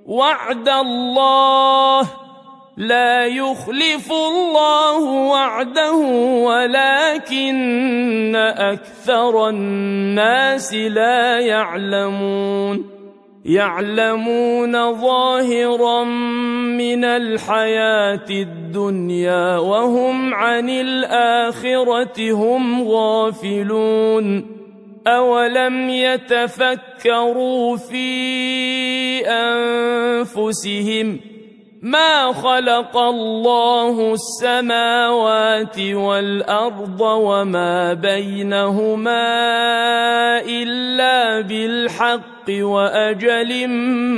وعد الله لا يخلف الله وعده ولكن أكثر الناس لا يعلمون ظاهرا من الحياة الدنيا وهم عن الآخرة هم غافلون أولم يتفكروا في أنفسهم ما خلق الله السماوات والأرض وما بينهما إلا بالحق وأجل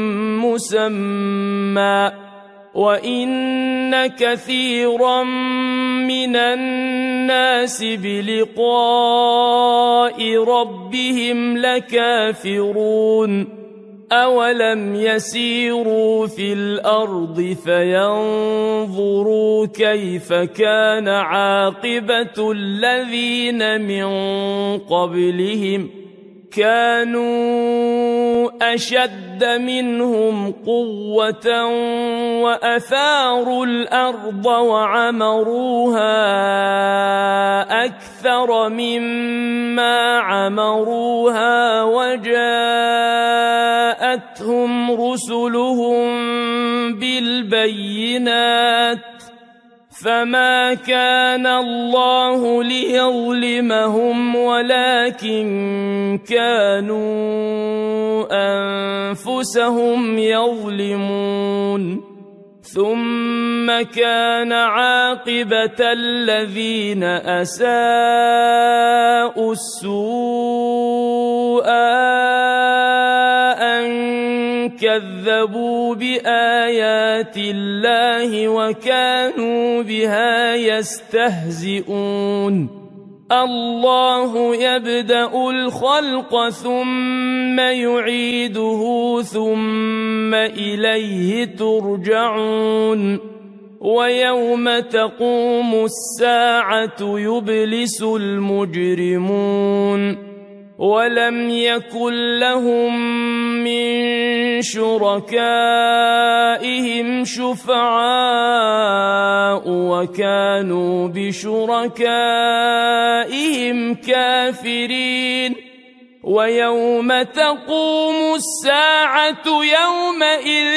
مسمى وإن كثيرا من الناس بلقاء ربهم لكافرون أولم يسيروا في الأرض فينظروا كيف كان عاقبة الذين من قبلهم كانوا أشد منهم قوة وأثاروا الأرض وعمروها أكثر مما عمروها وجاءتهم رسلهم بالبينات فما كان الله ليظلمهم ولكن كانوا أنفسهم يظلمون ثم كان عاقبة الذين أساءوا السوء كذبوا بآيات الله وكانوا بها يستهزئون الله يبدأ الخلق ثم يعيده ثم إليه ترجعون ويوم تقوم الساعة يبلس المجرمون ولم يكن لهم من شركائهم شفعاء وكانوا بشركائهم كافرين ويوم تقوم الساعة يومئذ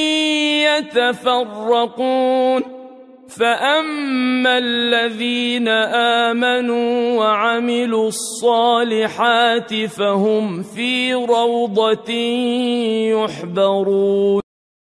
يتفرقون فأما الذين آمنوا وعملوا الصالحات فهم في روضة يحبرون